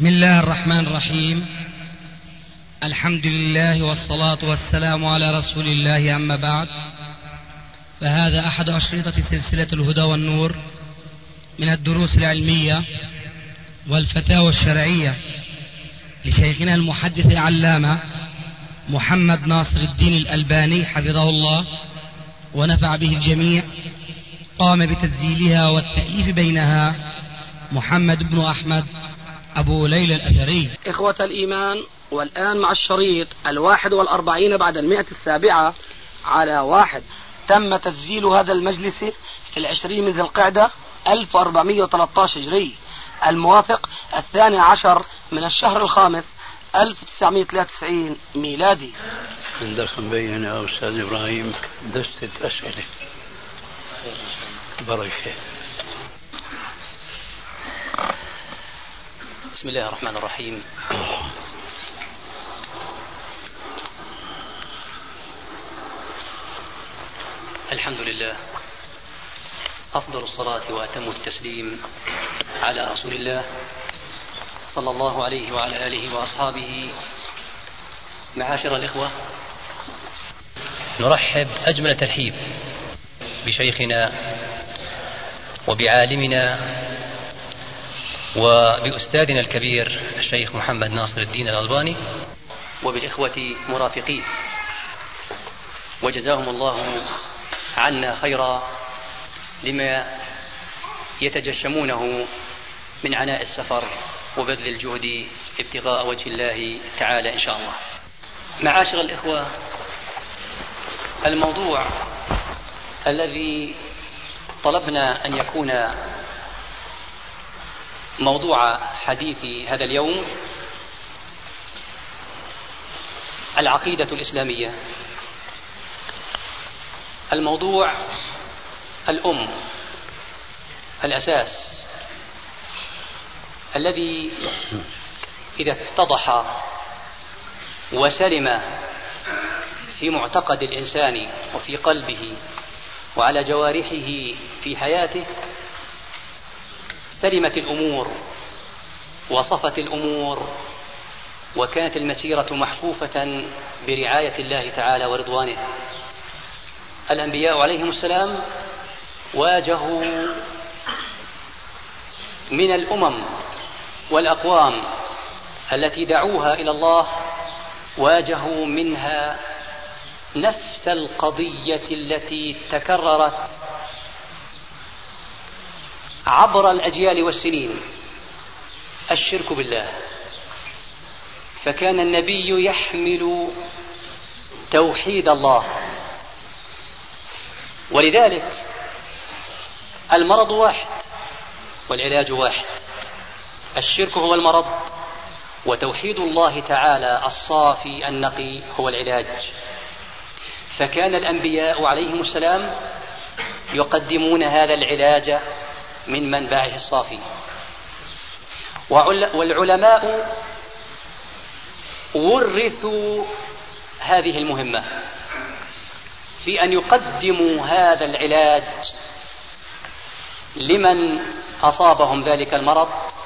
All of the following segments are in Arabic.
بسم الله الرحمن الرحيم. الحمد لله والصلاة والسلام على رسول الله، أما بعد، فهذا أحد أشرطة سلسلة الهدى والنور من الدروس العلمية والفتاوى الشرعية لشيخنا المحدث العلامة محمد ناصر الدين الألباني حفظه الله ونفع به الجميع. قام بتسجيلها والتأليف بينها محمد بن أحمد أبو ليلى الأثري. إخوة الإيمان، والآن مع الشريط 41 بعد 107 على 1. تم تسجيل هذا المجلس في 20 من ذي القعدة 1413 هجري، الموافق 12 من الشهر الخامس 1993 ميلادي. عندك مبين يا أستاذ إبراهيم دستة أسئلة. بركة. بسم الله الرحمن الرحيم. الحمد لله، أفضل الصلاة وأتم التسليم على رسول الله صلى الله عليه وعلى آله وأصحابه. معاشر الإخوة، نرحب أجمل ترحيب بشيخنا وبعالمنا وبأستاذنا الكبير الشيخ محمد ناصر الدين الألباني وبالإخوة مرافقين، وجزاهم الله عنا خيرا لما يتجشمونه من عناء السفر وبذل الجهد ابتغاء وجه الله تعالى إن شاء الله. معاشر الإخوة، الموضوع الذي طلبنا أن يكون موضوع حديث هذا اليوم العقيدة الإسلامية، الموضوع الأم، الأساس الذي إذا اتضح وسلم في معتقد الإنسان وفي قلبه وعلى جوارحه في حياته، سلمت الأمور وصفت الأمور، وكانت المسيرة محفوفة برعاية الله تعالى ورضوانه. الأنبياء عليهم السلام واجهوا من الأمم والأقوام التي دعوها إلى الله، واجهوا منها نفس القضية التي تكررت عبر الأجيال والسنين، الشرك بالله. فكان النبي يحمل توحيد الله، ولذلك المرض واحد والعلاج واحد. الشرك هو المرض، وتوحيد الله تعالى الصافي النقي هو العلاج. فكان الأنبياء عليهم السلام يقدمون هذا العلاج من منبعه الصافي، والعلماء ورثوا هذه المهمة في أن يقدموا هذا العلاج لمن أصابهم ذلك المرض.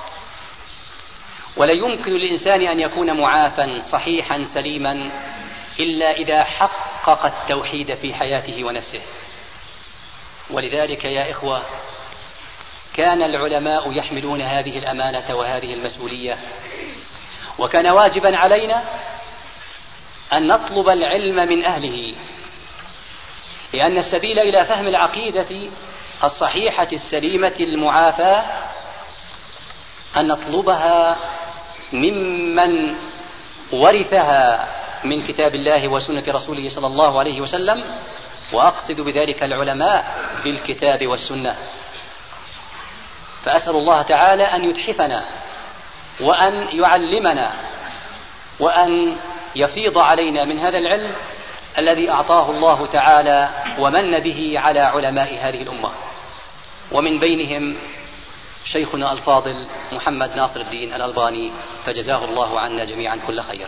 ولا يمكن للإنسان أن يكون معافى صحيحا سليما إلا إذا حقق التوحيد في حياته ونفسه. ولذلك يا إخوة، كان العلماء يحملون هذه الأمانة وهذه المسؤولية، وكان واجبا علينا أن نطلب العلم من أهله، لأن السبيل إلى فهم العقيدة الصحيحة السليمة المعافاة أن نطلبها ممن ورثها من كتاب الله وسنة رسوله صلى الله عليه وسلم، وأقصد بذلك العلماء بالكتاب والسنة. فأسأل الله تعالى أن يتحفنا وأن يعلمنا وأن يفيض علينا من هذا العلم الذي أعطاه الله تعالى ومن به على علماء هذه الأمة، ومن بينهم شيخنا الفاضل محمد ناصر الدين الألباني، فجزاه الله عنا جميعا كل خير.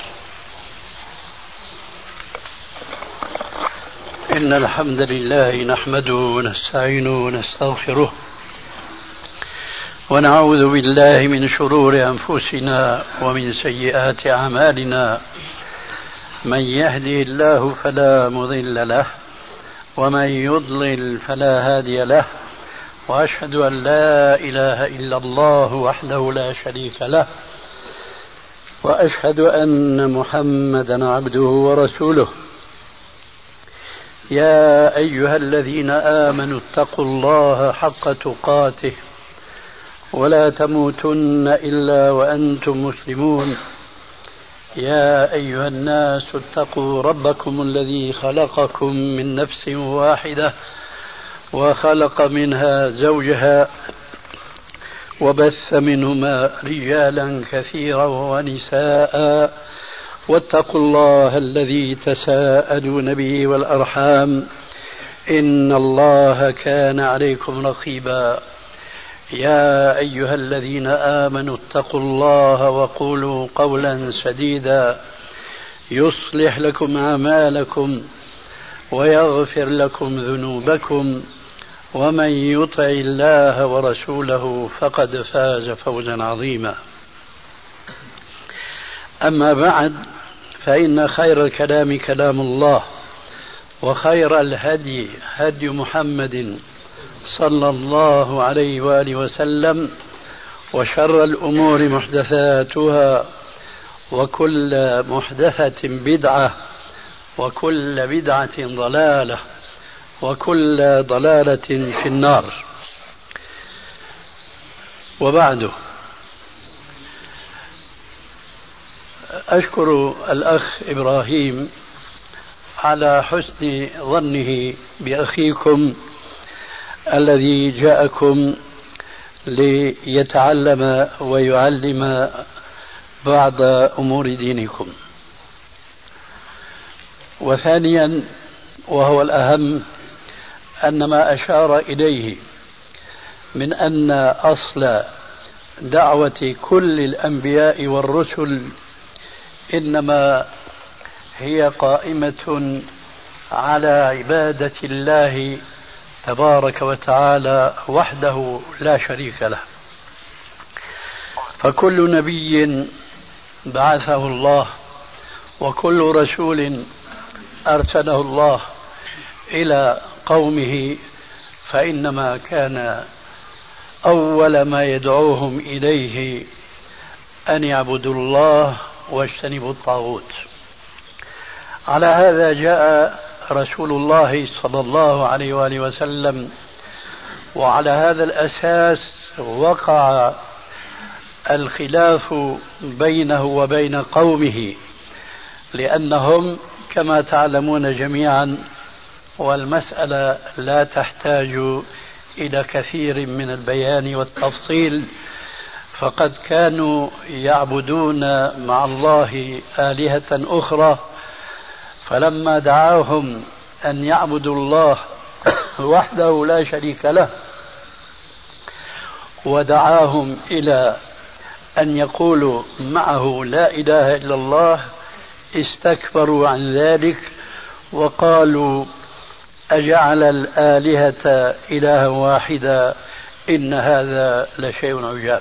إن الحمد لله نحمده ونستعينه ونستغفره ونعوذ بالله من شرور أنفسنا ومن سيئات أعمالنا. من يهده الله فلا مضل له ومن يضلل فلا هادي له، وأشهد أن لا إله إلا الله وحده لا شريك له، وأشهد أن محمدا عبده ورسوله. يا أيها الذين آمنوا اتقوا الله حق تقاته ولا تموتن إلا وأنتم مسلمون. يا أيها الناس اتقوا ربكم الذي خلقكم من نفس واحدة وخلق منها زوجها وبث منهما رجالا كثيرا ونساء، واتقوا الله الذي تساءلون به والأرحام إن الله كان عليكم رقيبا. يا أيها الذين آمنوا اتقوا الله وقولوا قولا سديدا يصلح لكم أعمالكم ويغفر لكم ذنوبكم، ومن يطع الله ورسوله فقد فاز فوزا عظيما. أما بعد، فإن خير الكلام كلام الله، وخير الهدي هدي محمد صلى الله عليه وآله وسلم، وشر الأمور محدثاتها، وكل محدثة بدعة، وكل بدعة ضلالة، وكل ضلالة في النار. وبعد، أشكر الأخ إبراهيم على حسن ظنه بأخيكم الذي جاءكم ليتعلم ويعلم بعض أمور دينكم. وثانيا، وهو الأهم، أن ما أشار إليه من أن أصل دعوة كل الأنبياء والرسل إنما هي قائمة على عبادة الله تبارك وتعالى وحده لا شريك له. فكل نبي بعثه الله وكل رسول أرسله الله إلى قومه فإنما كان أول ما يدعوهم إليه أن يعبدوا الله واجتنبوا الطاغوت. على هذا جاء رسول الله صلى الله عليه وآله وسلم، وعلى هذا الأساس وقع الخلاف بينه وبين قومه، لأنهم كما تعلمون جميعا، والمسألة لا تحتاج إلى كثير من البيان والتفصيل، فقد كانوا يعبدون مع الله آلهة أخرى، فلما دعاهم أن يعبدوا الله وحده لا شريك له، ودعاهم إلى أن يقولوا معه لا إله إلا الله، استكبروا عن ذلك وقالوا أجعل الآلهة إلها واحدا إن هذا لشيء عجاب.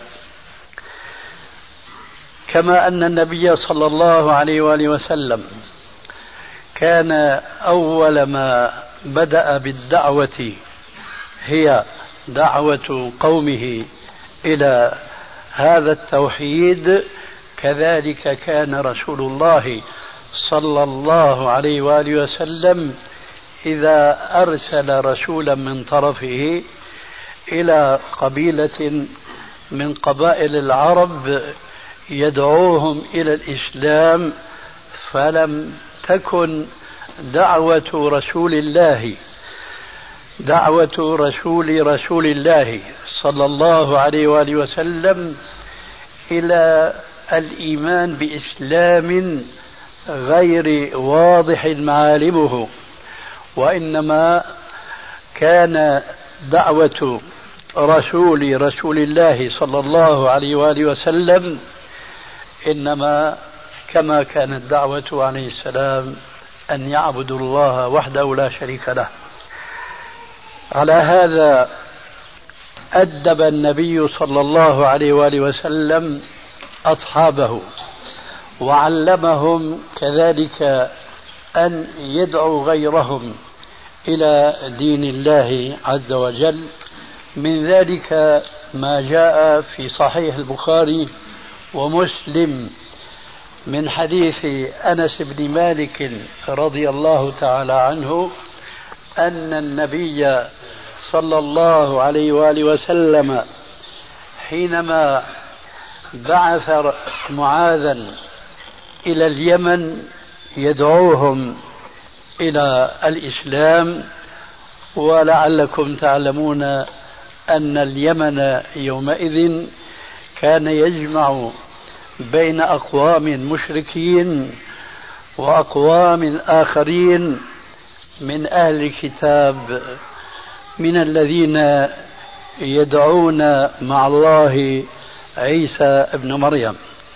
كما أن النبي صلى الله عليه وآله وسلم كان أول ما بدأ بالدعوة هي دعوة قومه إلى هذا التوحيد، كذلك كان رسول الله صلى الله عليه وآله وسلم إذا أرسل رسولا من طرفه إلى قبيلة من قبائل العرب يدعوهم إلى الإسلام، فلم تكن دعوة رسول رسول الله صلى الله عليه وآله وسلم إلى الإيمان بإسلام غير واضح معالمه، وإنما كان دعوة رسول الله صلى الله عليه وآله وسلم إنما كما كانت دعوة عليه السلام أن يعبدوا الله وحده لا شريك له. على هذا أدب النبي صلى الله عليه وآله وسلم أصحابه وعلمهم كذلك أن يدعوا غيرهم إلى دين الله عز وجل. من ذلك ما جاء في صحيح البخاري ومسلم من حديث أنس بن مالك رضي الله تعالى عنه أن النبي صلى الله عليه وآله وسلم حينما بعث معاذا إلى اليمن يدعوهم إلى الإسلام، ولعلكم تعلمون أن اليمن يومئذ كان يجمع بين أقوام مشركين وأقوام آخرين من أهل الكتاب من الذين يدعون مع الله عيسى ابن مريم.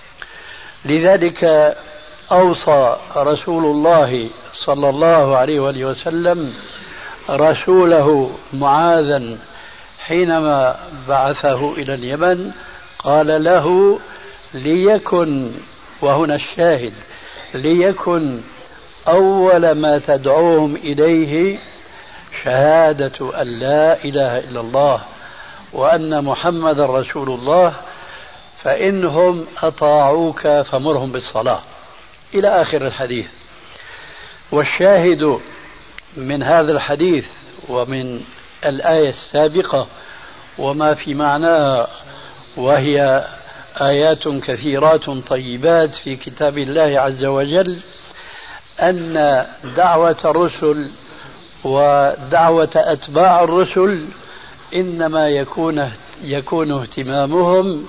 لذلك أوصى رسول الله صلى الله عليه وآله وسلم رسوله معاذا حينما بعثه إلى اليمن، قال له ليكن، وهنا الشاهد، ليكن أول ما تدعوهم إليه شهادة أن لا إله إلا الله وأن محمد رسول الله، فإنهم أطاعوك فمرهم بالصلاة، إلى آخر الحديث. والشاهد من هذا الحديث ومن الآية السابقة وما في معناها، وهي آيات كثيرات طيبات في كتاب الله عز وجل، أن دعوة الرسل ودعوة أتباع الرسل إنما يكون اهتمامهم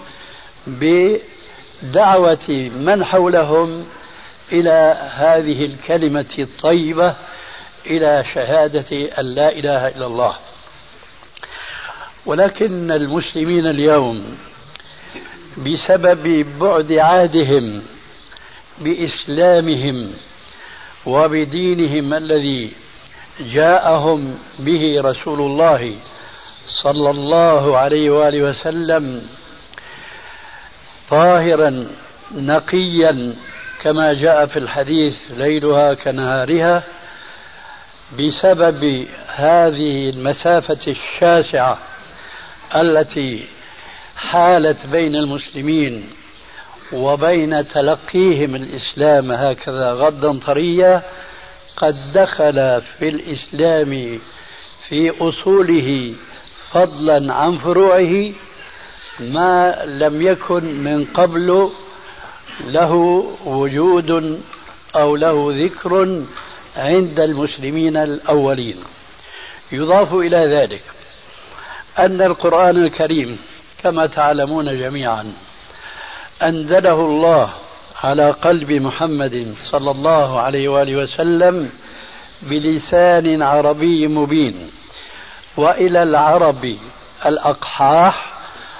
بدعوة من حولهم إلى هذه الكلمة الطيبة، إلى شهادة أن لا إله إلا الله. ولكن المسلمين اليوم بسبب بعد عهدهم بإسلامهم وبدينهم الذي جاءهم به رسول الله صلى الله عليه وآله وسلم طاهرا نقيا كما جاء في الحديث ليلها كنهارها، بسبب هذه المسافة الشاسعة التي حالت بين المسلمين وبين تلقيهم الإسلام هكذا غضا طريا، قد دخل في الإسلام في أصوله فضلا عن فروعه ما لم يكن من قبل له وجود أو له ذكر عند المسلمين الأولين. يضاف إلى ذلك أن القرآن الكريم كما تعلمون جميعا أنزله الله على قلب محمد صلى الله عليه وآله وسلم بلسان عربي مبين، وإلى العرب الأقحاح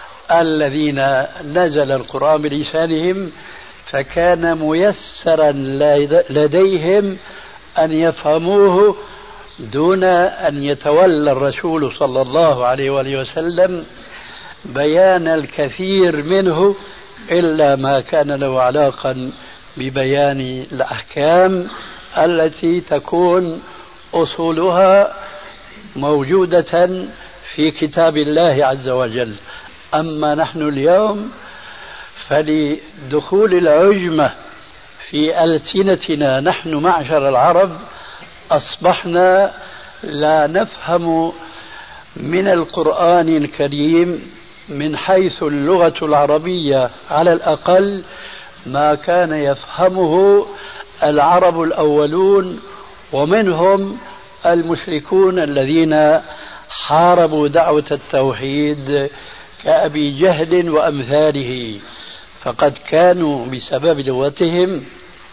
الذين نزل القرآن بلسانهم فكان ميسرا لديهم أن يفهموه دون أن يتولى الرسول صلى الله عليه وآله وسلم بيان الكثير منه إلا ما كان له علاقة ببيان الأحكام التي تكون أصولها موجودة في كتاب الله عز وجل. أما نحن اليوم فلدخول العجمة في ألسنتنا نحن معشر العرب أصبحنا لا نفهم من القرآن الكريم من حيث اللغة العربية على الأقل ما كان يفهمه العرب الأولون، ومنهم المشركون الذين حاربوا دعوة التوحيد كأبي جهل وأمثاله، فقد كانوا بسبب لغتهم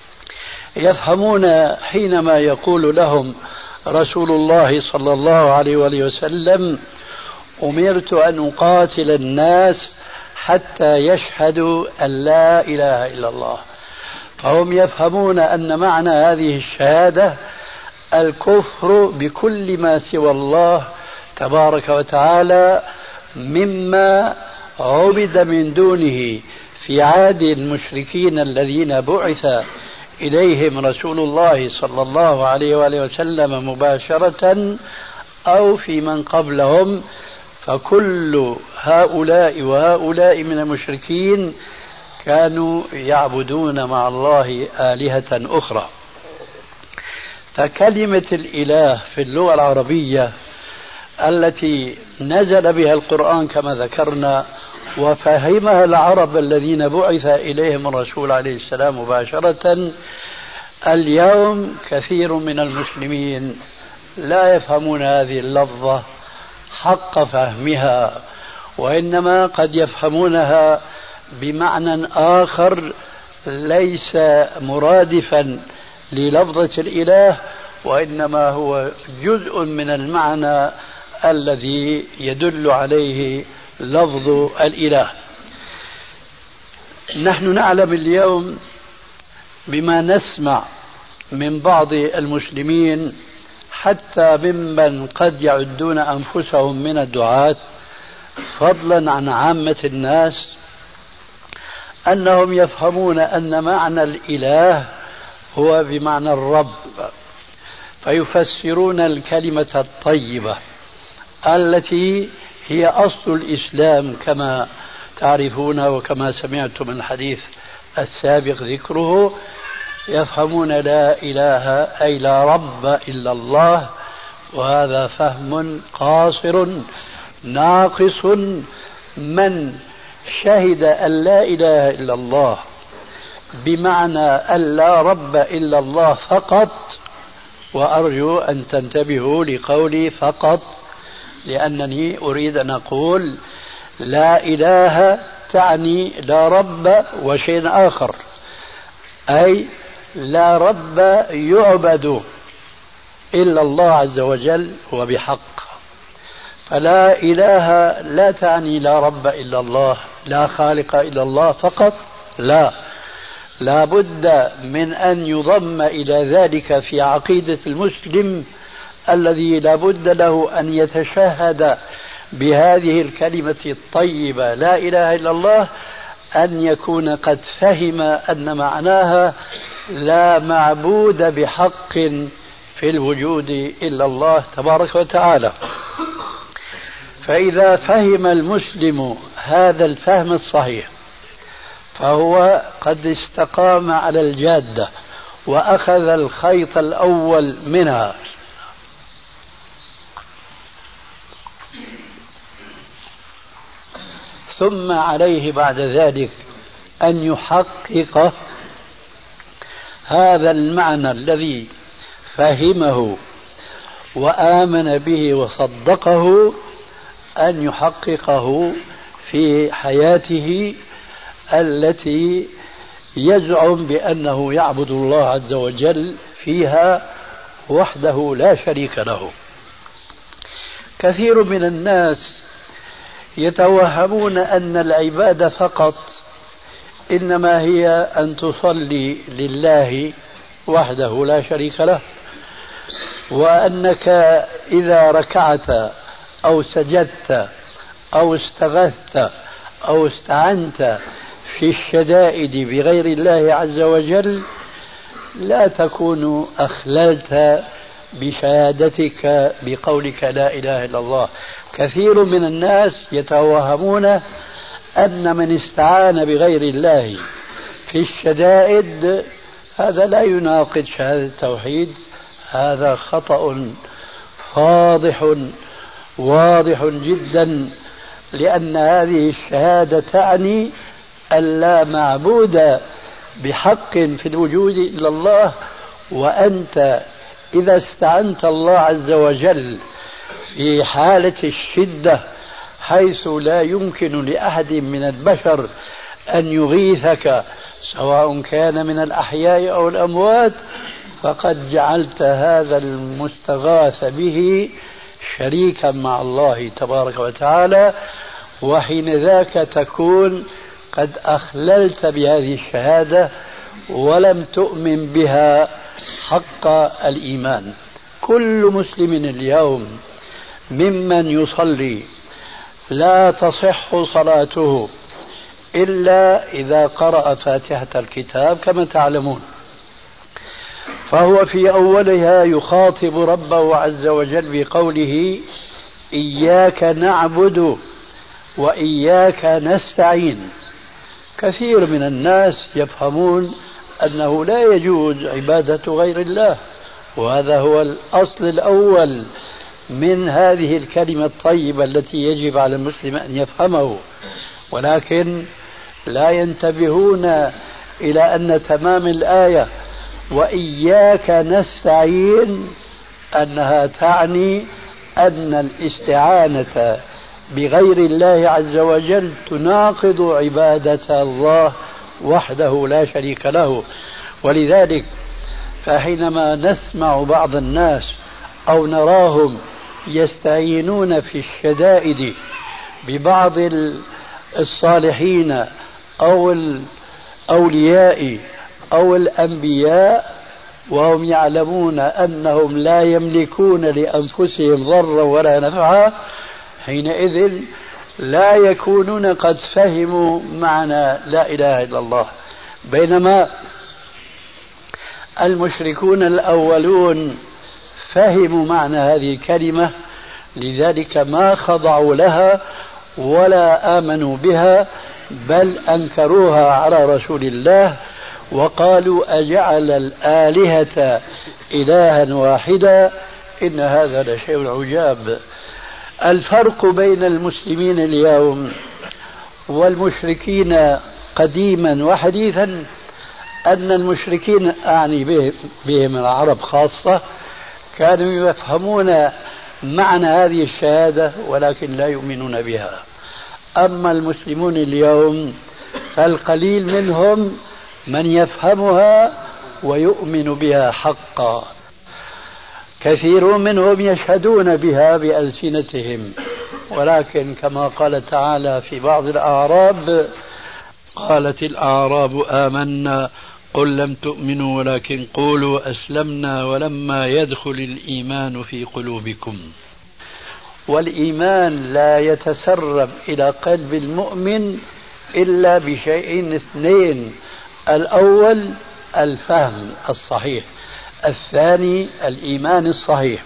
يفهمون حينما يقول لهم رسول الله صلى الله عليه وآله وسلم أمرت أن أقاتل الناس حتى يشهدوا أن لا إله إلا الله، فهم يفهمون أن معنى هذه الشهادة الكفر بكل ما سوى الله تبارك وتعالى، مما عبد من دونه في عهد المشركين الذين بعث إليهم رسول الله صلى الله عليه وآله وسلم مباشرة أو في من قبلهم، فكل هؤلاء وهؤلاء من المشركين كانوا يعبدون مع الله آلهة أخرى. فكلمة الإله في اللغة العربية التي نزل بها القرآن كما ذكرنا وفهمها العرب الذين بعث إليهم الرسول عليه السلام مباشرة، اليوم كثير من المسلمين لا يفهمون هذه اللفظة حق فهمها، وإنما قد يفهمونها بمعنى آخر ليس مرادفا للفظة الإله، وإنما هو جزء من المعنى الذي يدل عليه لفظ الإله. نحن نعلم اليوم بما نسمع من بعض المسلمين حتى ممن قد يعدون أنفسهم من الدعاة فضلا عن عامة الناس أنهم يفهمون أن معنى الإله هو بمعنى الرب، فيفسرون الكلمة الطيبة التي هي أصل الإسلام كما تعرفون وكما سمعتم الحديث السابق ذكره، يفهمون لا إله أي لا رب إلا الله، وهذا فهم قاصر ناقص. من شهد أن لا إله إلا الله بمعنى أن لا رب إلا الله فقط، وأرجو أن تنتبهوا لقولي فقط، لأنني أريد أن أقول لا إله تعني لا رب وشيء آخر، أي لا رب يعبد إلا الله عز وجل وبحق. فلا إله لا تعني لا رب إلا الله، لا خالق إلا الله فقط، لا بد من أن يضم إلى ذلك في عقيدة المسلم الذي لا بد له أن يتشهد بهذه الكلمة الطيبة لا إله إلا الله، أن يكون قد فهم أن معناها لا معبود بحق في الوجود إلا الله تبارك وتعالى. فإذا فهم المسلم هذا الفهم الصحيح فهو قد استقام على الجادة وأخذ الخيط الأول منها. ثم عليه بعد ذلك أن يحقق هذا المعنى الذي فهمه وآمن به وصدقه، أن يحققه في حياته التي يزعم بأنه يعبد الله عز وجل فيها وحده لا شريك له. كثير من الناس يتوهمون أن العبادة فقط إنما هي أن تصلي لله وحده لا شريك له، وأنك إذا ركعت أو سجدت أو استغثت أو استعنت في الشدائد بغير الله عز وجل لا تكون أخللت بشهادتك بقولك لا إله إلا الله. كثير من الناس يتوهمون أن من استعان بغير الله في الشدائد هذا لا يناقض شهادة التوحيد. هذا خطأ فاضح واضح جدا، لأن هذه الشهادة تعني أن لا معبود بحق في الوجود إلا الله، وأنت إذا استعنت الله عز وجل في حالة الشدة حيث لا يمكن لأحد من البشر أن يغيثك سواء كان من الأحياء أو الأموات، فقد جعلت هذا المستغاث به شريكا مع الله تبارك وتعالى، وحين ذاك تكون قد أخللت بهذه الشهادة ولم تؤمن بها حق الإيمان. كل مسلم اليوم ممن يصلي لا تصح صلاته إلا إذا قرأ فاتحة الكتاب كما تعلمون، فهو في أولها يخاطب ربه عز وجل بقوله إياك نعبد وإياك نستعين. كثير من الناس يفهمون أنه لا يجوز عبادة غير الله، وهذا هو الأصل الأول من هذه الكلمة الطيبة التي يجب على المسلم أن يفهمه، ولكن لا ينتبهون إلى أن تمام الآية وإياك نستعين أنها تعني أن الاستعانة بغير الله عز وجل تناقض عبادة الله وحده لا شريك له. ولذلك فحينما نسمع بعض الناس أو نراهم يستعينون في الشدائد ببعض الصالحين أو الأولياء أو الأنبياء وهم يعلمون أنهم لا يملكون لأنفسهم ضرا ولا نفعا، حينئذ لا يكونون قد فهموا معنى لا إله إلا الله. بينما المشركون الأولون فهموا معنى هذه الكلمة، لذلك ما خضعوا لها ولا آمنوا بها، بل أنكروها على رسول الله وقالوا أجعل الآلهة إلها واحدا إن هذا لشيء عجاب. الفرق بين المسلمين اليوم والمشركين قديما وحديثا أن المشركين أعني بهم العرب خاصة كانوا يفهمون معنى هذه الشهادة ولكن لا يؤمنون بها. أما المسلمون اليوم فالقليل منهم من يفهمها ويؤمن بها حقا، كثير منهم يشهدون بها بألسنتهم، ولكن كما قال تعالى في بعض الأعراب قالت الأعراب آمنا قل لم تؤمنوا ولكن قولوا أسلمنا ولما يدخل الإيمان في قلوبكم. والإيمان لا يتسرب إلى قلب المؤمن إلا بشيئين اثنين: الأول الفهم الصحيح، الثاني الإيمان الصحيح.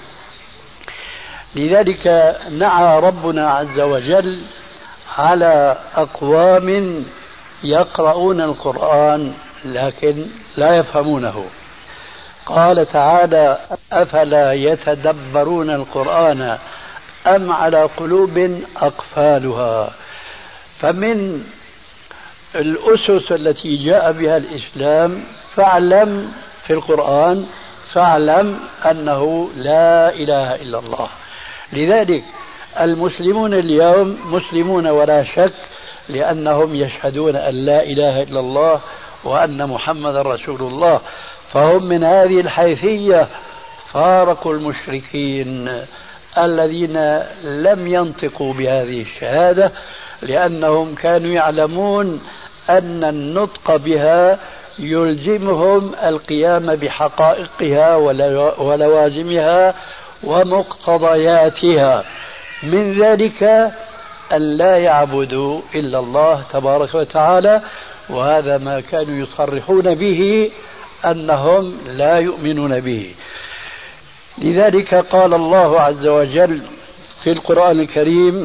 لذلك نعى ربنا عز وجل على أقوام يقرؤون القرآن لكن لا يفهمونه. قال تعالى أفلا يتدبرون القرآن أم على قلوب أقفالها. فمن الأسس التي جاء بها الإسلام فاعلم في القرآن فاعلم أنه لا إله إلا الله. لذلك المسلمون اليوم مسلمون ولا شك، لأنهم يشهدون أن لا إله إلا الله وأن محمد رسول الله، فهم من هذه الحيثية فارقوا المشركين الذين لم ينطقوا بهذه الشهادة، لأنهم كانوا يعلمون أن النطق بها يلزمهم القيام بحقائقها ولوازمها ومقتضياتها، من ذلك أن لا يعبدوا إلا الله تبارك وتعالى، وهذا ما كانوا يصرحون به أنهم لا يؤمنون به. لذلك قال الله عز وجل في القرآن الكريم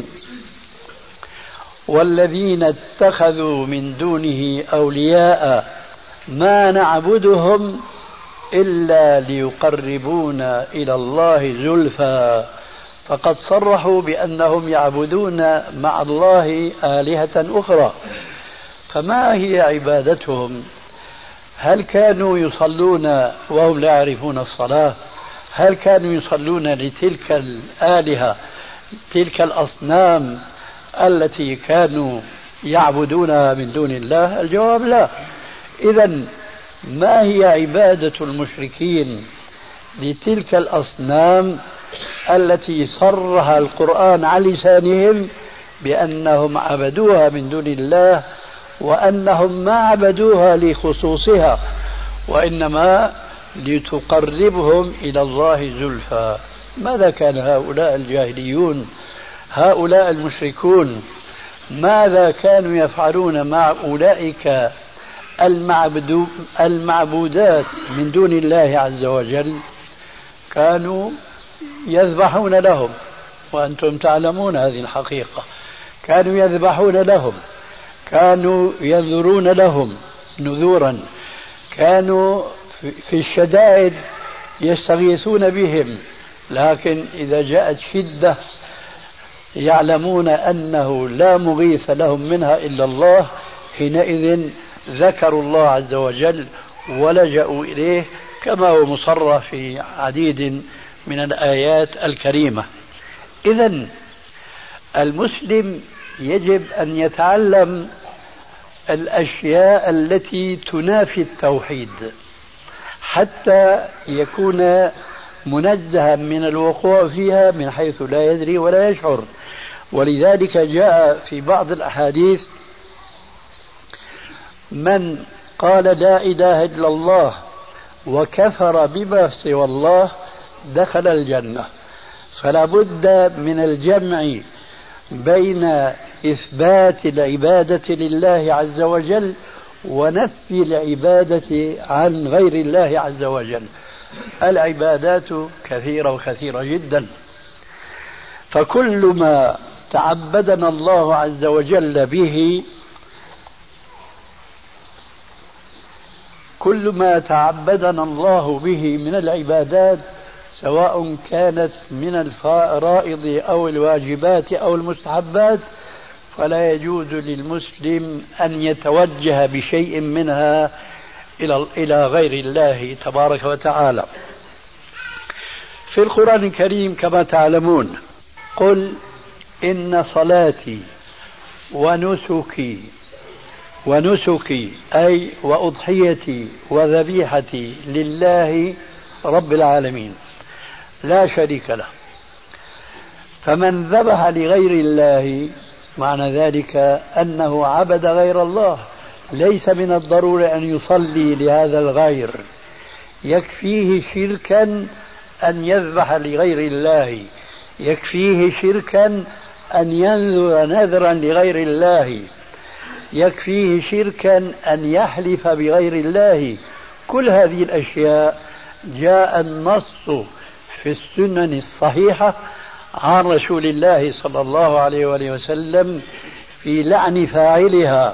والذين اتخذوا من دونه أولياء ما نعبدهم إلا ليقربونا إلى الله زلفى، فقد صرحوا بأنهم يعبدون مع الله آلهة أخرى. فما هي عبادتهم؟ هل كانوا يصلون وهم لا يعرفون الصلاة؟ هل كانوا يصلون لتلك الآلهة تلك الأصنام التي كانوا يعبدونها من دون الله؟ الجواب لا. إذن ما هي عبادة المشركين لتلك الأصنام التي صرح القرآن على لسانهم بأنهم عبدوها من دون الله، وأنهم ما عبدوها لخصوصها وإنما لتقربهم إلى الله زلفى؟ ماذا كان هؤلاء الجاهليون هؤلاء المشركون ماذا كانوا يفعلون مع أولئك المعبودات من دون الله عز وجل؟ كانوا يذبحون لهم، وأنتم تعلمون هذه الحقيقة. كانوا يذبحون لهم، كانوا ينذرون لهم نذورا، كانوا في الشدائد يستغيثون بهم، لكن إذا جاءت شدة يعلمون أنه لا مغيث لهم منها إلا الله، حينئذ ذكروا الله عز وجل ولجأوا إليه، كما هو مصرح في عديد من الآيات الكريمة. إذن المسلم يجب أن يتعلم الأشياء التي تنافي التوحيد حتى يكون منزها من الوقوع فيها من حيث لا يدري ولا يشعر. ولذلك جاء في بعض الأحاديث: من قال لا إله إلا الله وكفر بما سوى الله دخل الجنة. فلا بد من الجمع بين إثبات العبادة لله عز وجل ونفي العبادة عن غير الله عز وجل. العبادات كثيرة وكثيرة جدا، فكل ما تعبدنا الله عز وجل به، كل ما تعبدنا الله به من العبادات، سواء كانت من الفرائض أو الواجبات أو المستحبات، فلا يجوز للمسلم أن يتوجه بشيء منها إلى غير الله تبارك وتعالى. في القرآن الكريم كما تعلمون: قل إن صلاتي ونسكي أي وأضحيتي وذبيحتي لله رب العالمين لا شريك له. فمن ذبح لغير الله معنى ذلك أنه عبد غير الله. ليس من الضروري أن يصلي لهذا الغير، يكفيه شركا أن يذبح لغير الله، يكفيه شركا أن ينذر نذرا لغير الله، يكفيه شركا أن يحلف بغير الله. كل هذه الأشياء جاء النص في السنن الصحيحة عن رسول الله صلى الله عليه وآله وسلم في لعن فاعلها.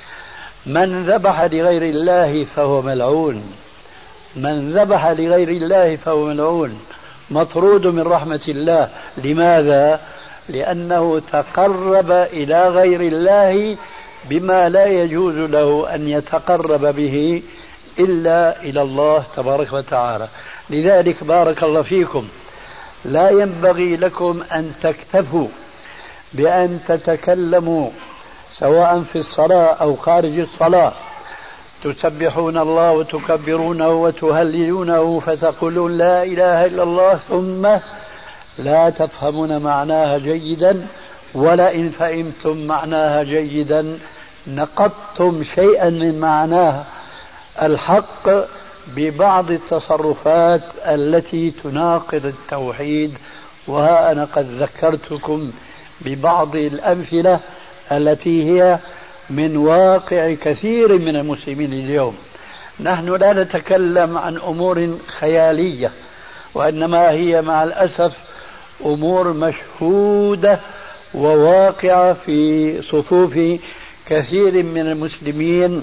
من ذبح لغير الله فهو ملعون، من ذبح لغير الله فهو ملعون، مطرود من رحمة الله. لماذا؟ لأنه تقرب إلى غير الله بما لا يجوز له أن يتقرب به إلا إلى الله تبارك وتعالى. لذلك بارك الله فيكم، لا ينبغي لكم أن تكتفوا بأن تتكلموا سواء في الصلاة أو خارج الصلاة، تسبحون الله وتكبرونه وتهللونه فتقولون لا إله إلا الله، ثم لا تفهمون معناها جيدا، ولا إن فهمتم معناها جيدا نقضتم شيئا من معناها الحق ببعض التصرفات التي تناقض التوحيد. وها أنا قد ذكرتكم ببعض الأمثلة التي هي من واقع كثير من المسلمين اليوم. نحن لا نتكلم عن أمور خيالية، وإنما هي مع الأسف أمور مشهودة وواقعة في صفوف كثير من المسلمين،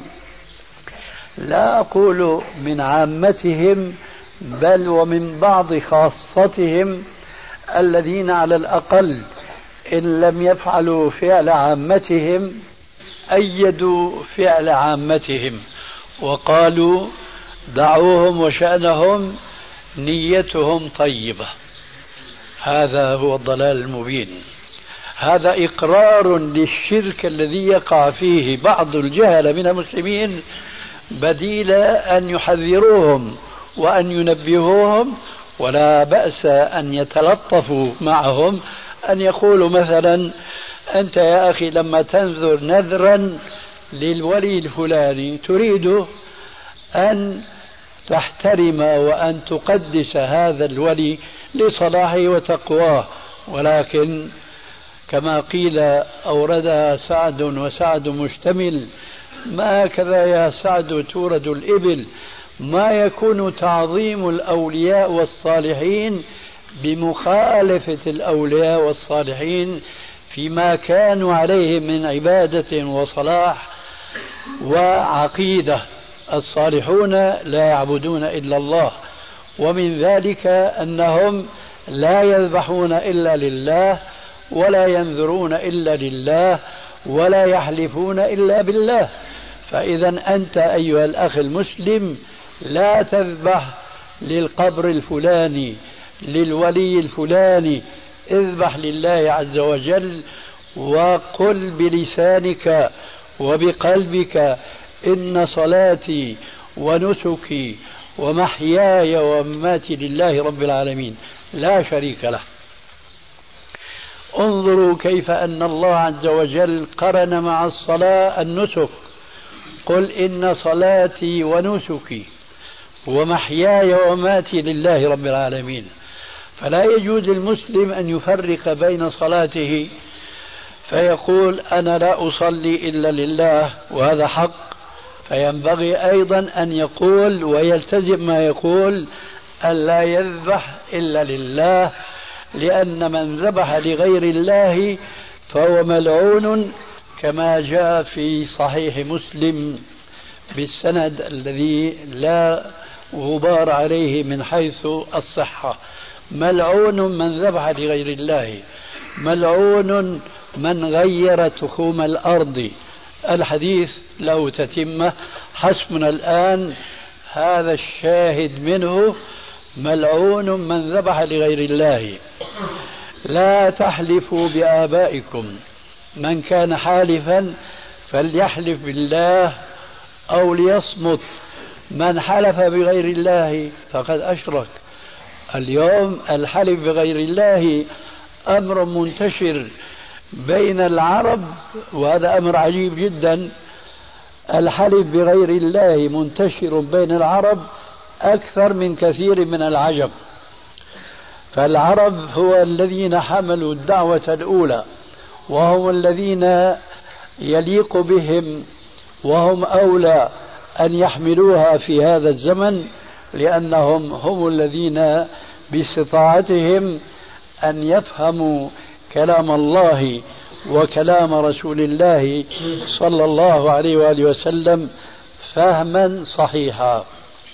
لا أقول من عامتهم بل ومن بعض خاصتهم، الذين على الأقل إن لم يفعلوا فعل عامتهم أيدوا فعل عامتهم وقالوا دعوهم وشأنهم نيتهم طيبة. هذا هو الضلال المبين. هذا إقرار للشرك الذي يقع فيه بعض الجهل من المسلمين، بديل أن يحذروهم وأن ينبهوهم. ولا بأس أن يتلطفوا معهم، أن يقولوا مثلا: أنت يا أخي لما تنذر نذرا للولي الفلاني تريد أن تحترم وأن تقدس هذا الولي لصلاحه وتقواه، ولكن كما قيل أوردها سعد وسعد مشتمل، ما هكذا يا سعد تورد الإبل. ما يكون تعظيم الأولياء والصالحين بمخالفة الأولياء والصالحين فيما كانوا عليه من عبادة وصلاح وعقيدة. الصالحون لا يعبدون إلا الله، ومن ذلك أنهم لا يذبحون إلا لله، ولا ينذرون إلا لله، ولا يحلفون إلا بالله. فإذا أنت أيها الأخ المسلم لا تذبح للقبر الفلاني، للولي الفلاني، اذبح لله عز وجل، وقل بلسانك وبقلبك: إن صلاتي ونسكي ومحياي ومماتي لله رب العالمين لا شريك له. انظروا كيف أن الله عز وجل قرن مع الصلاة النسك: قل إن صلاتي ونسكي ومحياي ومماتي لله رب العالمين. فلا يجوز المسلم أن يفرق بين صلاته فيقول أنا لا أصلي إلا لله، وهذا حق. فينبغي أيضا أن يقول ويلتزم ما يقول: أن لا يذبح إلا لله، لأن من ذبح لغير الله فهو ملعون، كما جاء في صحيح مسلم بالسند الذي لا غبار عليه من حيث الصحة: ملعون من ذبح لغير الله، ملعون من غير تخوم الأرض. الحديث له تتمة، حسبنا الآن هذا الشاهد منه: ملعون من ذبح لغير الله. لا تحلفوا بآبائكم، من كان حالفا فليحلف بالله أو ليصمت، من حلف بغير الله فقد أشرك. اليوم الحلف بغير الله أمر منتشر بين العرب، وهذا أمر عجيب جدا. الحلف بغير الله منتشر بين العرب أكثر من كثير من العجم. فالعرب هو الذين حملوا الدعوة الأولى، وهم الذين يليق بهم وهم أولى أن يحملوها في هذا الزمن، لأنهم هم الذين باستطاعتهم أن يفهموا كلام الله وكلام رسول الله صلى الله عليه وآله وسلم فهما صحيحا.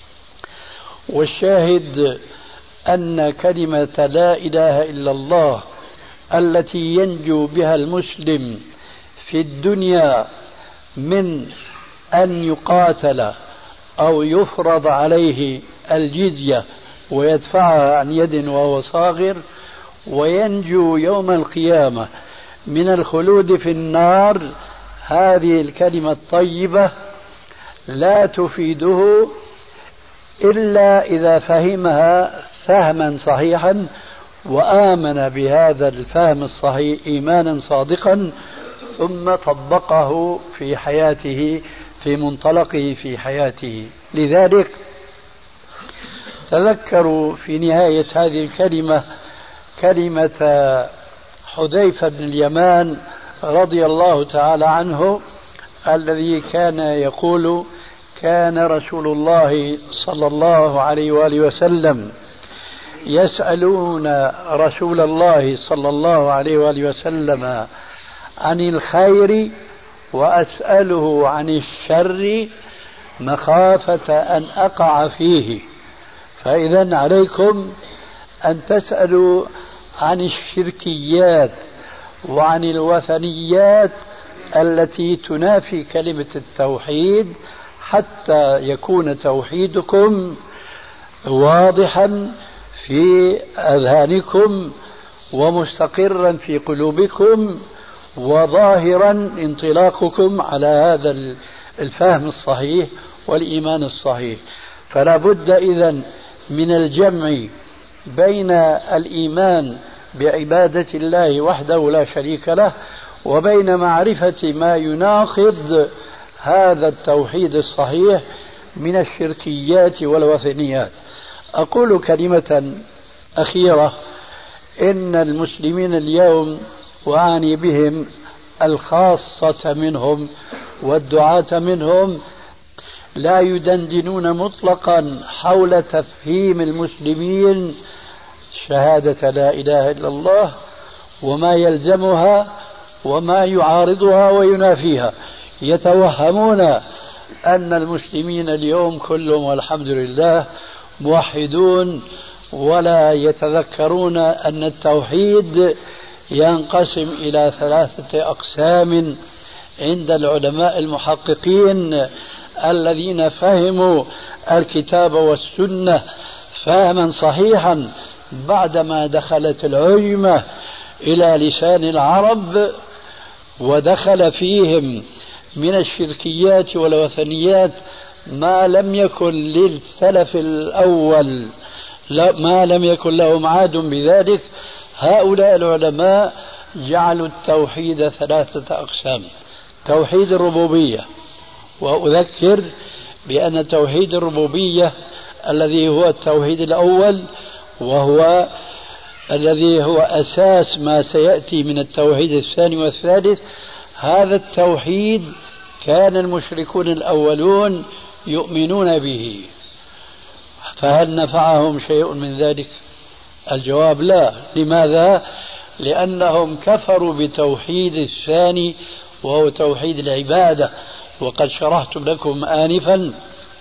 والشاهد أن كلمة لا إله إلا الله التي ينجو بها المسلم في الدنيا من أن يقاتل أو يفرض عليه الجزية ويدفعها عن يد وهو صاغر، وينجو يوم القيامة من الخلود في النار، هذه الكلمة الطيبة لا تفيده إلا إذا فهمها فهما صحيحا وآمن بهذا الفهم الصحيح إيمانا صادقا، ثم طبقه في حياته، في منطلقه في حياته. لذلك تذكروا في نهاية هذه الكلمة كلمة حذيفة بن اليمان رضي الله تعالى عنه، الذي كان يقول: كان رسول الله صلى الله عليه وآله وسلم يسألون رسول الله صلى الله عليه وآله وسلم عن الخير وأسأله عن الشر مخافة أن أقع فيه. فإذا عليكم أن تسألوا عن الشركيات وعن الوثنيات التي تنافي كلمة التوحيد، حتى يكون توحيدكم واضحا في أذهانكم ومستقرا في قلوبكم، وظاهرا انطلاقكم على هذا الفهم الصحيح والإيمان الصحيح. فلا بد إذن من الجمع بين الإيمان بعبادة الله وحده لا شريك له وبين معرفة ما يناقض هذا التوحيد الصحيح من الشركيات والوثنيات. أقول كلمة أخيرة: إن المسلمين اليوم وأعني بهم الخاصة منهم والدعاة منهم، لا يدندنون مطلقا حول تفهيم المسلمين شهادة لا إله إلا الله وما يلزمها وما يعارضها وينافيها. يتوهمون أن المسلمين اليوم كلهم والحمد لله موحدون، ولا يتذكرون أن التوحيد ينقسم إلى 3 أقسام عند العلماء المحققين الذين فهموا الكتاب والسنة فهما صحيحا بعدما دخلت العجمة إلى لسان العرب ودخل فيهم من الشركيات والوثنيات ما لم يكن للسلف الأول، ما لم يكن لهم عاد بذلك. هؤلاء العلماء جعلوا التوحيد 3 أقسام: توحيد الربوبية، وأذكر بأن توحيد الربوبية الذي هو التوحيد الأول وهو الذي هو أساس ما سيأتي من التوحيد الثاني والثالث، هذا التوحيد كان المشركون الأولون يؤمنون به، فهل نفعهم شيء من ذلك؟ الجواب لا. لماذا؟ لأنهم كفروا بتوحيد الثاني وهو توحيد العبادة. وقد شرحت لكم آنفا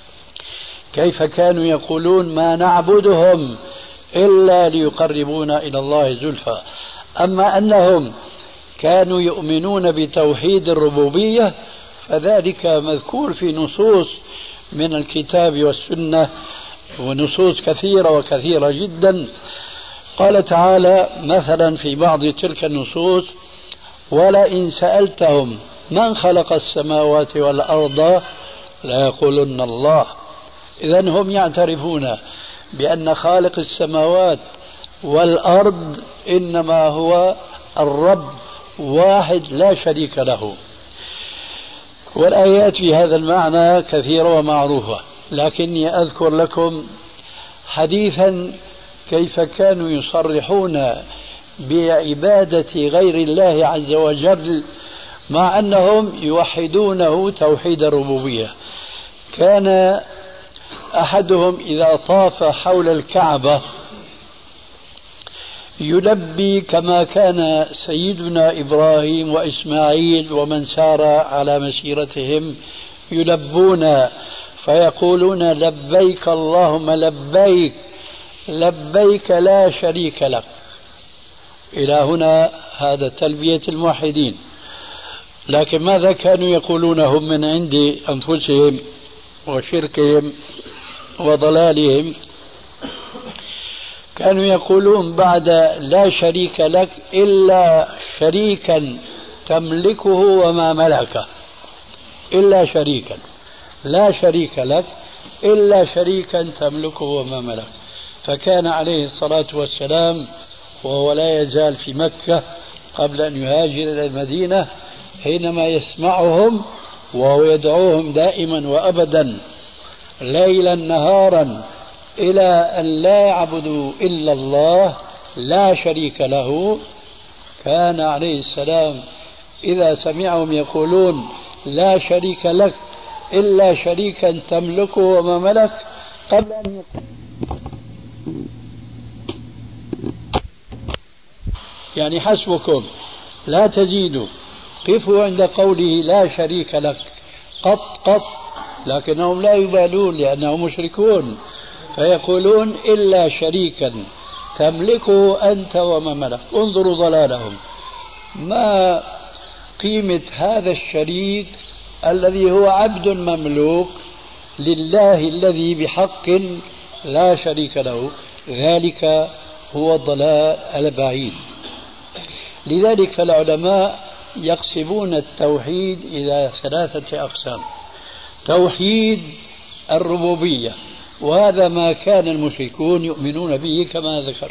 كيف كانوا يقولون ما نعبدهم إلا ليقربونا إلى الله زلفى. أما أنهم كانوا يؤمنون بتوحيد الربوبية فذلك مذكور في نصوص من الكتاب والسنة، ونصوص كثيرة وكثيرة جدا. قال تعالى مثلا في بعض تلك النصوص: ولئن سألتهم من خلق السماوات والأرض ليقولن الله. إذن هم يعترفون بأن خالق السماوات والأرض إنما هو الرب واحد لا شريك له. والآيات في هذا المعنى كثيرة ومعروفة، لكني أذكر لكم حديثا كيف كانوا يصرحون بعبادة غير الله عز وجل مع أنهم يوحدونه توحيد الربوبية. كان أحدهم إذا طاف حول الكعبة يلبي كما كان سيدنا إبراهيم وإسماعيل ومن سار على مسيرتهم يلبون فيقولون: لبيك اللهم لبيك لبيك لا شريك لك. إلى هنا هذا تلبية الموحدين. لكن ماذا كانوا يقولون هم من عند أنفسهم وشركهم وضلالهم؟ كانوا يقولون بعد لا شريك لك إلا شريكا تملكه وما ملكه، إلا شريكا، لا شريك لك إلا شريكا تملكه وما ملك. فكان عليه الصلاة والسلام وهو لا يزال في مكة قبل أن يهاجر إلى المدينة حينما يسمعهم وهو يدعوهم دائما وأبدا ليلا نهارا إلى أن لا يعبدوا إلا الله لا شريك له، كان عليه السلام إذا سمعهم يقولون لا شريك لك إلا شريكا تملكه وما ملك قبل أن يعني حسبكم لا تزيدوا، قفوا عند قوله لا شريك لك قط، لكنهم لا يبالون لأنهم مشركون، فيقولون إلا شريكا تملكه أنت وما ملك. انظروا ضلالهم. ما قيمة هذا الشريك الذي هو عبد مملوك لله الذي بحق لا شريك له؟ ذلك هو الضلال البعيد. لذلك فالعلماء يقسمون التوحيد إلى 3 أقسام: توحيد الربوبية، وهذا ما كان المشركون يؤمنون به كما ذكرت.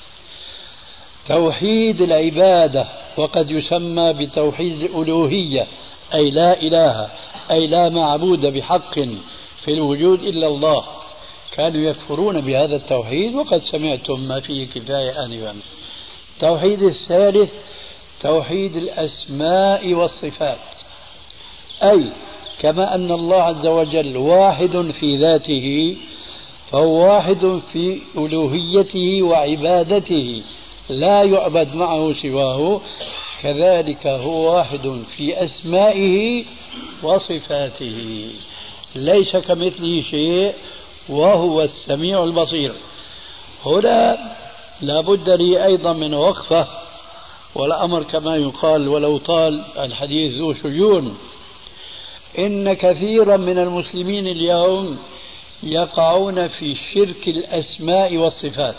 توحيد العبادة، وقد يسمى بتوحيد الألوهية، أي لا إله، أي لا معبود بحق في الوجود إلا الله. كانوا يكفرون بهذا التوحيد وقد سمعتم ما فيه كفاية آنفا. التوحيد الثالث توحيد الأسماء والصفات، أي كما أن الله عز وجل واحد في ذاته فهو واحد في ألوهيته وعبادته لا يعبد معه سواه، كذلك هو واحد في أسمائه وصفاته ليس كمثله شيء وهو السميع البصير. هنا لا بد لي أيضا من وقفة، والأمر كما يقال ولو طال الحديث ذو شجون. إن كثيرا من المسلمين اليوم يقعون في شرك الأسماء والصفات.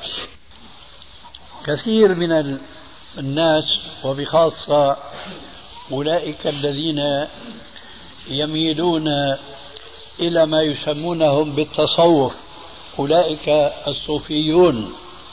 كثير من الناس وبخاصة أولئك الذين يميلون إلى ما يسمونهم بالتصوف، أولئك الصوفيون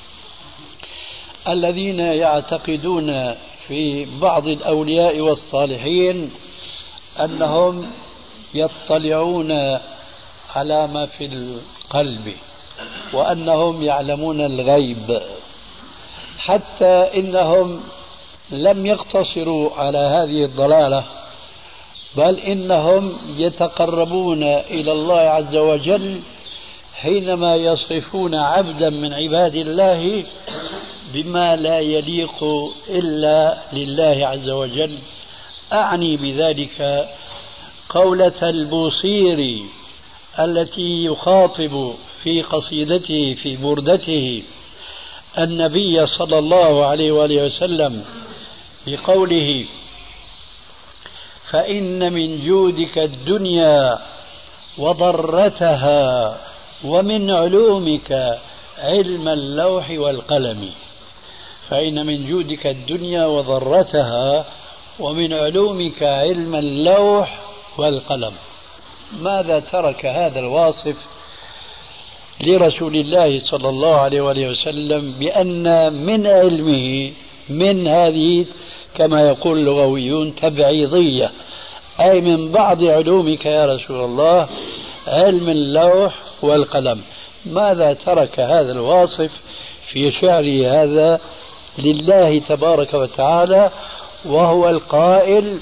الذين يعتقدون في بعض الأولياء والصالحين أنهم يطلعون على ما في القلب وأنهم يعلمون الغيب، حتى إنهم لم يقتصروا على هذه الضلالة، بل إنهم يتقربون إلى الله عز وجل حينما يصفون عبدا من عباد الله بما لا يليق إلا لله عز وجل. أعني بذلك قولة البوصيري التي يخاطب في قصيدته في بردته النبي صلى الله عليه وآله وسلم بقوله: فإن من جودك الدنيا وضرتها ومن علومك علم اللوح والقلم. فإن من جودك الدنيا وضرتها ومن علومك علم اللوح والقلم. ماذا ترك هذا الواصف لرسول الله صلى الله عليه وآله وسلم بأن من علمه من هذه كما يقول اللغويون تبعيضية، أي من بعض علومك يا رسول الله علم اللوح والقلم. ماذا ترك هذا الواصف في شعره هذا لله تبارك وتعالى وهو القائل: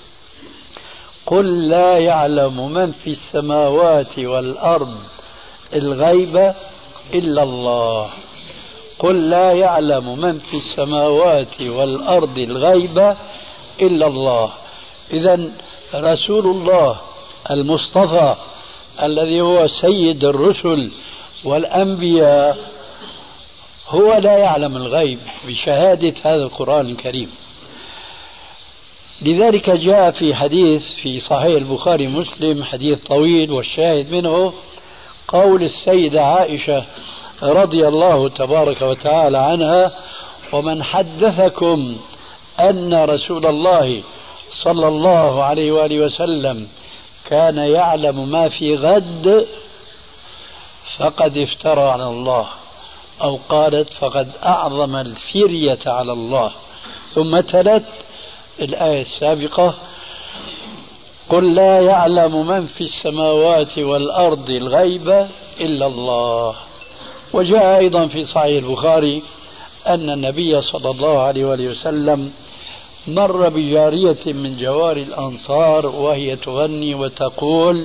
قل لا يعلم من في السماوات والأرض الغيب إلا الله. قل لا يعلم من في السماوات والأرض الغيب إلا الله. إذن رسول الله المصطفى الذي هو سيد الرسل والأنبياء هو لا يعلم الغيب بشهادة هذا القرآن الكريم. لذلك جاء في حديث في صحيح البخاري مسلم، حديث طويل والشاهد منه قول السيدة عائشة رضي الله تبارك وتعالى عنها: ومن حدثكم أن رسول الله صلى الله عليه وآله وسلم كان يعلم ما في غد فقد افترى على الله، أو قالت فقد أعظم الفرية على الله. ثم تلت الآية السابقة: قل لا يعلم من في السماوات والأرض الغيب إلا الله. وجاء أيضا في صحيح البخاري أن النبي صلى الله عليه وآله وسلم مر بجارية من جواري الأنصار وهي تغني وتقول: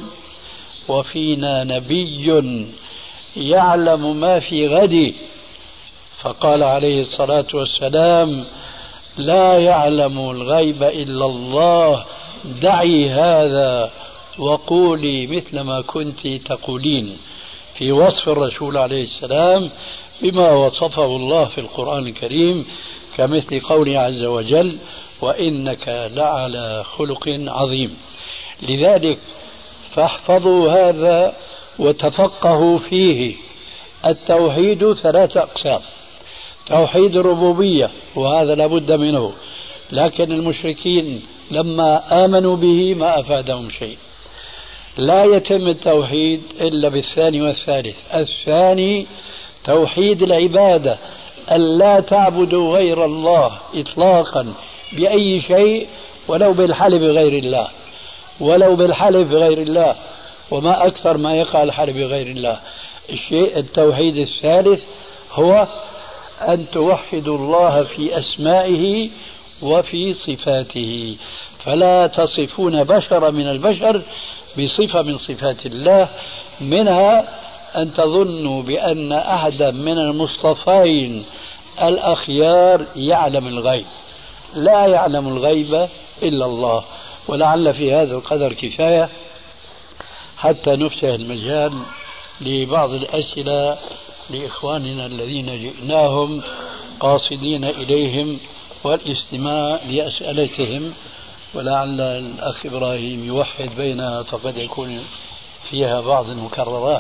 وفينا نبي يعلم ما في غد. فقال عليه الصلاة والسلام: لا يعلم الغيب إلا الله، دعي هذا وقولي مثل ما كنت تقولين، في وصف الرسول عليه السلام بما وصفه الله في القرآن الكريم، كمثل قوله عز وجل: وإنك لعلى خلق عظيم. لذلك فاحفظوا هذا وتفقهوا فيه. التوحيد 3 أقسام: توحيد الربوبية وهذا لابد منه، لكن المشركين لما آمنوا به ما أفادهم شيء. لا يتم التوحيد إلا بالثاني والثالث. الثاني توحيد العبادة، ألا تعبدوا غير الله إطلاقا بأي شيء ولو بالحلف بغير الله، ولو بالحلف بغير الله، وما أكثر ما يقع الحلف بغير الله. التوحيد الثالث هو أن توحدوا الله في أسمائه وفي صفاته، فلا تصفون بشر من البشر بصفة من صفات الله، منها أن تظنوا بأن أحدا من المصطفين الأخيار يعلم الغيب. لا يعلم الغيب إلا الله. ولعل في هذا القدر كفاية حتى نفتح المجال لبعض الأسئلة لإخواننا الذين جئناهم قاصدين إليهم والاستماع لأسئلتهم، ولعل الأخ إبراهيم يوحد بينها فقد يكون فيها بعض المكررات.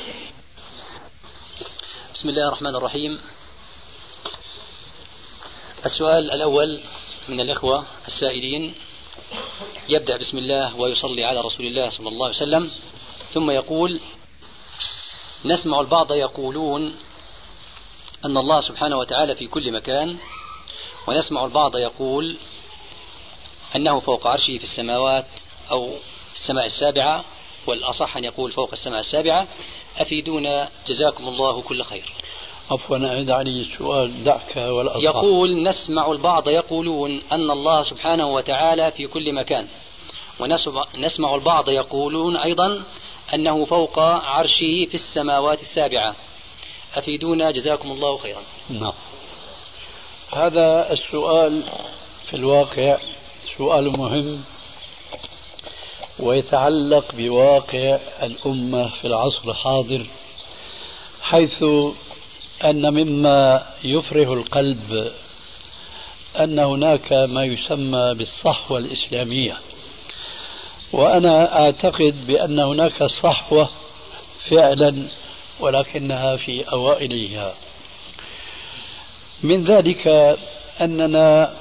بسم الله الرحمن الرحيم. السؤال الأول من الإخوة السائلين يبدأ بسم الله ويصلي على رسول الله صلى الله عليه وسلم، ثم يقول: نسمع البعض يقولون أن الله سبحانه وتعالى في كل مكان، ونسمع البعض يقول أنه فوق عرشه في السماوات أو في السماء السابعة، والأصح أن يقول فوق السماء السابعة. أفيدونا جزاكم الله كل خير. عفوا أعد علي السؤال، دعك والأصح. يقول: نسمع البعض يقولون أن الله سبحانه وتعالى في كل مكان، ونسمع البعض يقولون أيضا أنه فوق عرشه في السماوات السابعة. أفيدونا جزاكم الله خيرا. نعم، هذا السؤال في الواقع سؤال مهم ويتعلق بواقع الأمة في العصر الحاضر، حيث أن مما يفرح القلب أن هناك ما يسمى بالصحوة الإسلامية، وأنا أعتقد بأن هناك صحوة فعلا ولكنها في أوائلها. من ذلك أننا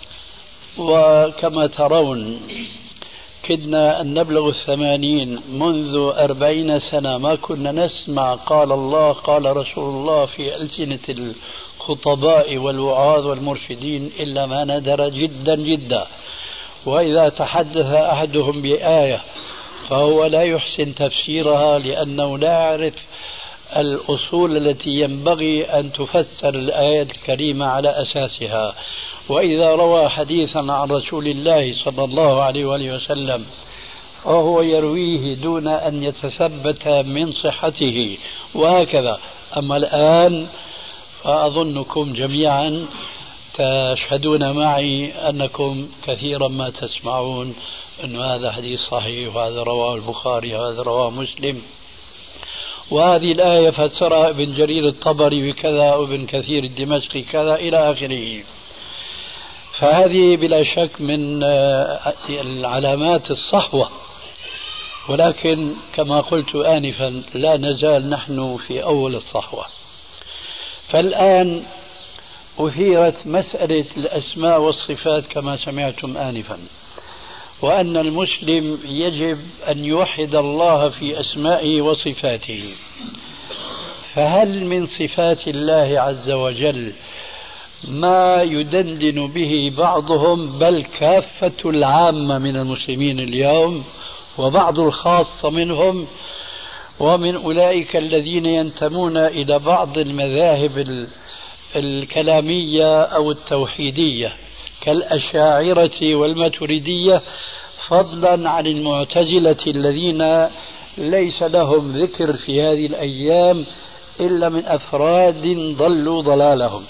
وكما ترون كدنا أن نبلغ 80 منذ 40 سنة ما كنا نسمع قال الله قال رسول الله في ألسنة الخطباء والوعاظ والمرشدين إلا ما ندر جدا جدا. وإذا تحدث أحدهم بآية فهو لا يحسن تفسيرها لأنه لا يعرف الأصول التي ينبغي أن تفسر الآية الكريمة على أساسها. وإذا روى حديثا عن رسول الله صلى الله عليه وآله وسلم فهو يرويه دون أن يتثبت من صحته، وهكذا. أما الآن فأظنكم جميعا تشهدون معي أنكم كثيرا ما تسمعون أن هذا حديث صحيح وهذا رواه البخاري وهذا رواه مسلم، وهذه الآية فسرها ابن جرير الطبري بكذا وابن كثير الدمشقي كذا إلى آخره. فهذه بلا شك من العلامات الصحوة، ولكن كما قلت آنفا لا نزال نحن في أول الصحوة. فالآن أثيرت مسألة الأسماء والصفات كما سمعتم آنفا، وأن المسلم يجب أن يوحد الله في أسمائه وصفاته. فهل من صفات الله عز وجل ما يدندن به بعضهم بل كافة العامة من المسلمين اليوم وبعض الخاصة منهم، ومن أولئك الذين ينتمون إلى بعض المذاهب الكلامية أو التوحيدية كالأشاعرة والماتريدية، فضلا عن المعتزلة الذين ليس لهم ذكر في هذه الأيام إلا من أفراد ضلوا ضلالهم.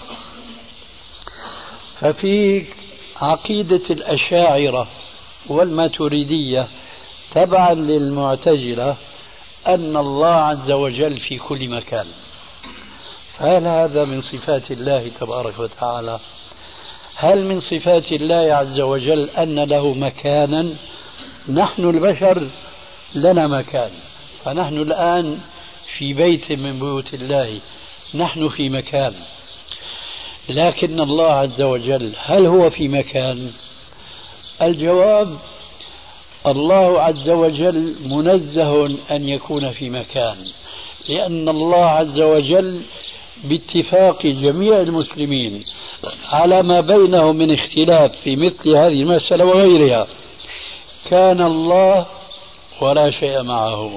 ففي عقيدة الأشاعرة والماتريدية تبعا للمعتزلة أن الله عز وجل في كل مكان. فهل هذا من صفات الله تبارك وتعالى؟ هل من صفات الله عز وجل أن له مكانا؟ نحن البشر لنا مكان، فنحن الآن في بيت من بيوت الله، نحن في مكان، لكن الله عز وجل هل هو في مكان؟ الجواب: الله عز وجل منزه أن يكون في مكان، لأن الله عز وجل باتفاق جميع المسلمين على ما بينهم من اختلاف في مثل هذه المسألة وغيرها كان الله ولا شيء معه،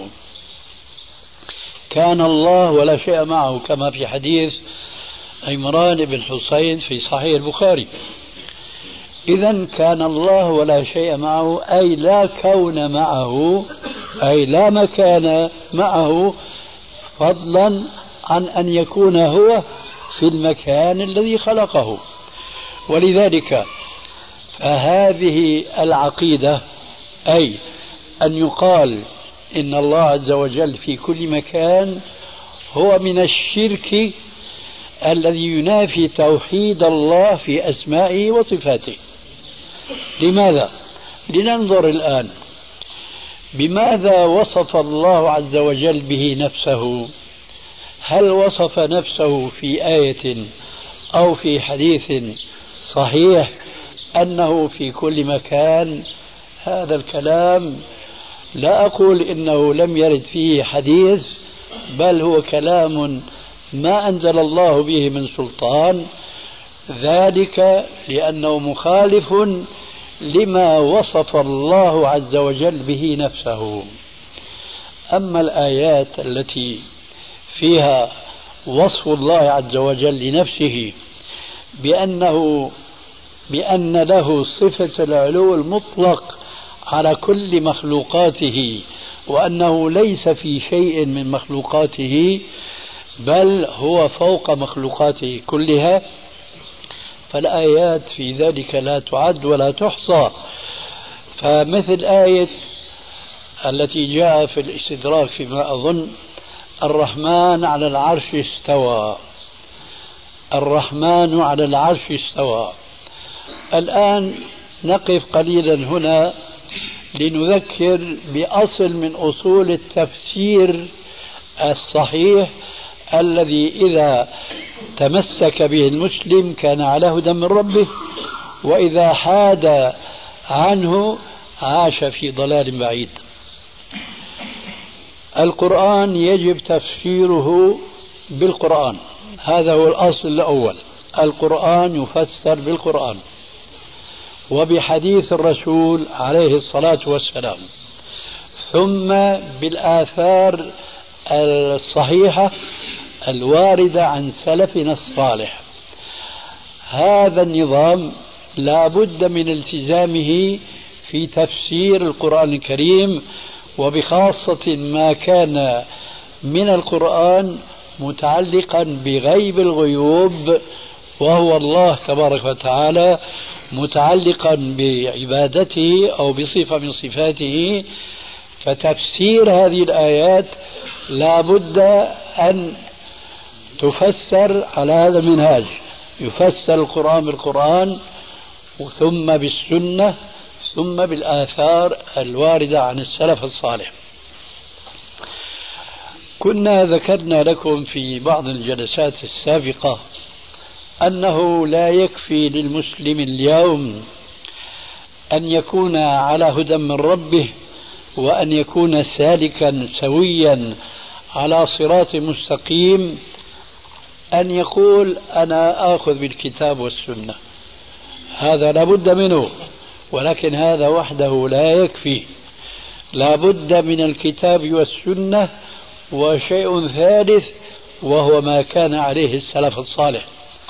كان الله ولا شيء معه، كما في حديث عمران بن حسين في صحيح البخاري. إذا كان الله ولا شيء معه، أي لا كون معه، أي لا مكان معه، فضلا عن أن يكون هو في المكان الذي خلقه. ولذلك فهذه العقيدة، أي أن يقال إن الله عز وجل في كل مكان، هو من الشرك الذي ينافي توحيد الله في أسمائه وصفاته. لماذا؟ لننظر الآن بماذا وصف الله عز وجل به نفسه. هل وصف نفسه في آية أو في حديث صحيح أنه في كل مكان؟ هذا الكلام لا أقول إنه لم يرد فيه حديث، بل هو كلام ما أنزل الله به من سلطان، ذلك لأنه مخالف لما وصف الله عز وجل به نفسه. أما الآيات التي فيها وصف الله عز وجل لنفسه بأن له صفة العلو المطلق على كل مخلوقاته، وأنه ليس في شيء من مخلوقاته بل هو فوق مخلوقاته كلها، فالآيات في ذلك لا تعد ولا تحصى. فمثل آية التي جاء في الاستدراك فيما أظن: الرحمن على العرش استوى، الرحمن على العرش استوى. الآن نقف قليلا هنا لنذكر بأصل من أصول التفسير الصحيح الذي إذا تمسك به المسلم كان على هدى من ربه، وإذا حاد عنه عاش في ضلال بعيد. القرآن يجب تفسيره بالقرآن، هذا هو الأصل الأول. القرآن يفسر بالقرآن وبحديث الرسول عليه الصلاة والسلام، ثم بالآثار الصحيحة الواردة عن سلفنا الصالح. هذا النظام لا بد من التزامه في تفسير القرآن الكريم، وبخاصة ما كان من القرآن متعلقا بغيب الغيوب وهو الله تبارك وتعالى، متعلقا بعبادته أو بصفة من صفاته. فتفسير هذه الآيات لا بد أن تفسر على هذا المنهاج، يفسر القرآن بالقرآن، ثم بالسنة، ثم بالآثار الواردة عن السلف الصالح. كنا ذكرنا لكم في بعض الجلسات السابقة أنه لا يكفي للمسلم اليوم أن يكون على هدى من ربه وأن يكون سالكا سويا على صراط مستقيم أن يقول أنا آخذ بالكتاب والسنة، هذا لا بد منه، ولكن هذا وحده لا يكفي. لا بد من الكتاب والسنة وشيء ثالث وهو ما كان عليه السلف الصالح.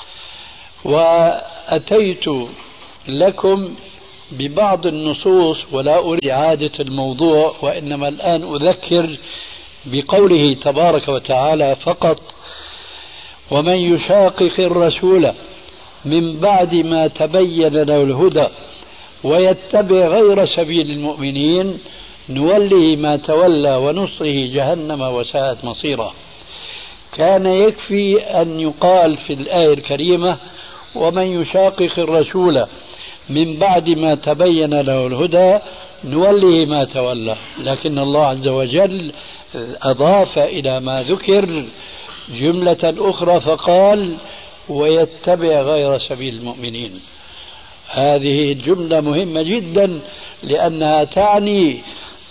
وأتيت لكم ببعض النصوص ولا أريد إعادة الموضوع، وإنما الآن أذكر بقوله تبارك وتعالى فقط: ومن يشاقق الرسول من بعد ما تبين له الهدى ويتبع غير سبيل المؤمنين نوله ما تولى ونصره جهنم وساءت مصيرا. كان يكفي أن يقال في الآية الكريمة: ومن يشاقق الرسول من بعد ما تبين له الهدى نوله ما تولى، لكن الله عز وجل أضاف إلى ما ذكر جملة أخرى فقال: ويتبع غير سبيل المؤمنين. هذه الجملة مهمة جدا، لأنها تعني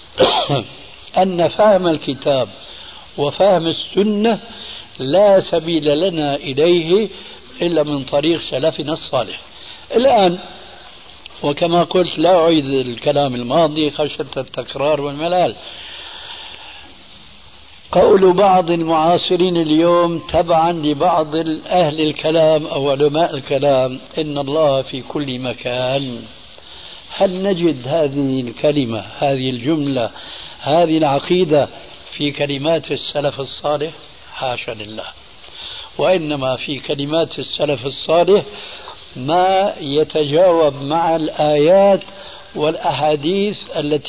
أن فهم الكتاب وفهم السنة لا سبيل لنا إليه إلا من طريق سلفنا الصالح. الآن وكما قلت لا أعيد الكلام الماضي خشية التكرار والملال، قول بعض المعاصرين اليوم تبعا لبعض أهل الكلام أو علماء الكلام إن الله في كل مكان، هل نجد هذه الكلمة، هذه الجملة، هذه العقيدة في كلمات السلف الصالح؟ حاشا لله. وإنما في كلمات السلف الصالح ما يتجاوب مع الآيات والأحاديث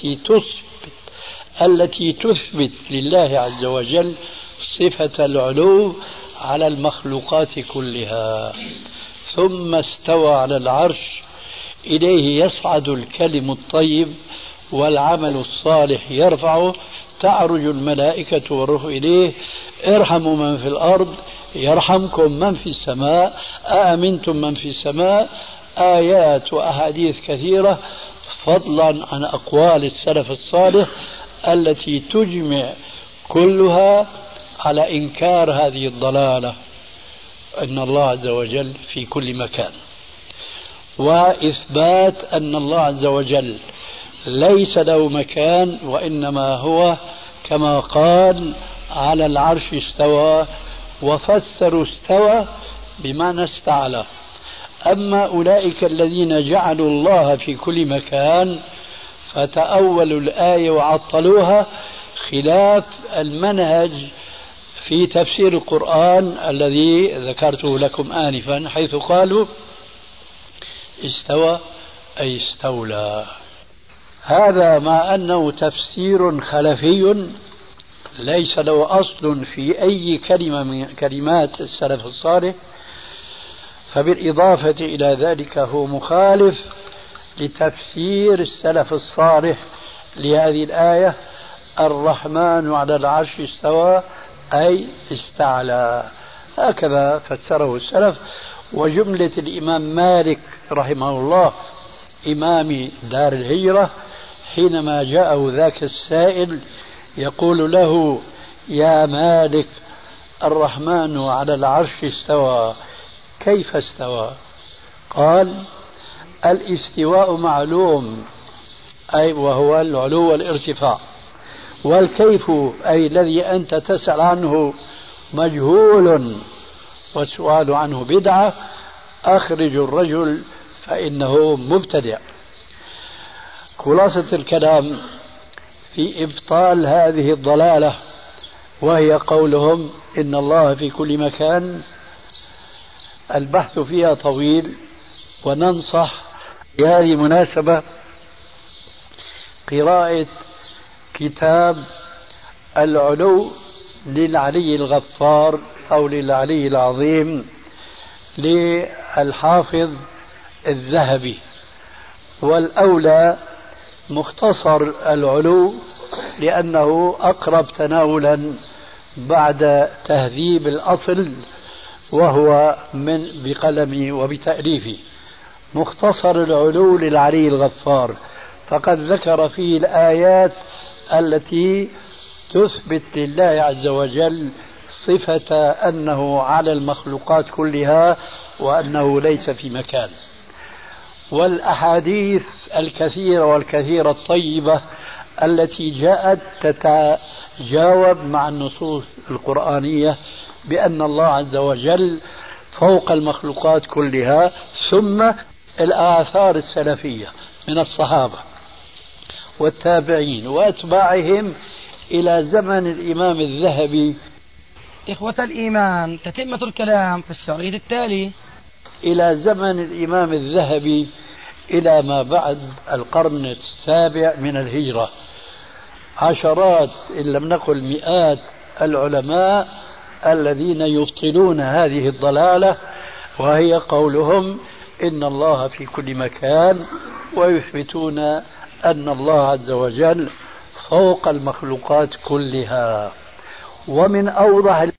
التي تثبت لله عز وجل صفة العلو على المخلوقات كلها. ثم استوى على العرش، إليه يصعد الكلم الطيب والعمل الصالح يرفعه، تعرج الملائكة والروح إليه، ارحموا من في الأرض يرحمكم من في السماء، أأمنتم من في السماء. آيات وأحاديث كثيرة فضلا عن أقوال السلف الصالح التي تجمع كلها على إنكار هذه الضلالة، أن الله عز وجل في كل مكان، وإثبات أن الله عز وجل ليس له مكان، وإنما هو كما قال على العرش استوى، وفسروا استوى بمعنى استعلى. أما أولئك الذين جعلوا الله في كل مكان فتأولوا الآية وعطلوها، خلاف المنهج في تفسير القرآن الذي ذكرته لكم آنفا، حيث قالوا استوى أي استولى. هذا مع أنه تفسير خلفي ليس له أصل في أي كلمة من كلمات السلف الصالح، فبالإضافة إلى ذلك هو مخالف لتفسير السلف الصالح لهذه الآية: الرحمن على العرش استوى أي استعلى. هكذا فسره السلف. وجملة الإمام مالك رحمه الله إمام دار الهجرة حينما جاءه ذاك السائل يقول له: يا مالك، الرحمن على العرش استوى، كيف استوى؟ قال: الاستواء معلوم، أي وهو العلو والارتفاع، والكيف أي الذي أنت تسأل عنه مجهول، والسؤال عنه بدعة، أخرج الرجل فإنه مبتدع. خلاصة الكلام في إبطال هذه الضلالة، وهي قولهم إن الله في كل مكان، البحث فيها طويل، وننصح بهذه المناسبة قراءة كتاب العلو للعلي الغفار أو للعلي العظيم للحافظ الذهبي، والأولى مختصر العلو لأنه أقرب تناولا بعد تهذيب الأصل، وهو من بقلمي وبتأليفي. مختصر العلو للعلي الغفار فقد ذكر فيه الآيات التي تثبت لله عز وجل صفة أنه على المخلوقات كلها وأنه ليس في مكان، والأحاديث الكثيرة الطيبة التي جاءت تتجاوب مع النصوص القرآنية بأن الله عز وجل فوق المخلوقات كلها. ثم الآثار السلفية من الصحابة والتابعين وأتباعهم إلى زمن الإمام الذهبي. إخوة الإيمان، تتمة الكلام في الشريط التالي. إلى زمن الإمام الذهبي إلى ما بعد القرن السابع من الهجرة، عشرات إن لم نقل مئات العلماء الذين يبطلون هذه الضلالة، وهي قولهم إن الله في كل مكان، ويثبتون أن الله عز وجل فوق المخلوقات كلها. ومن أوضح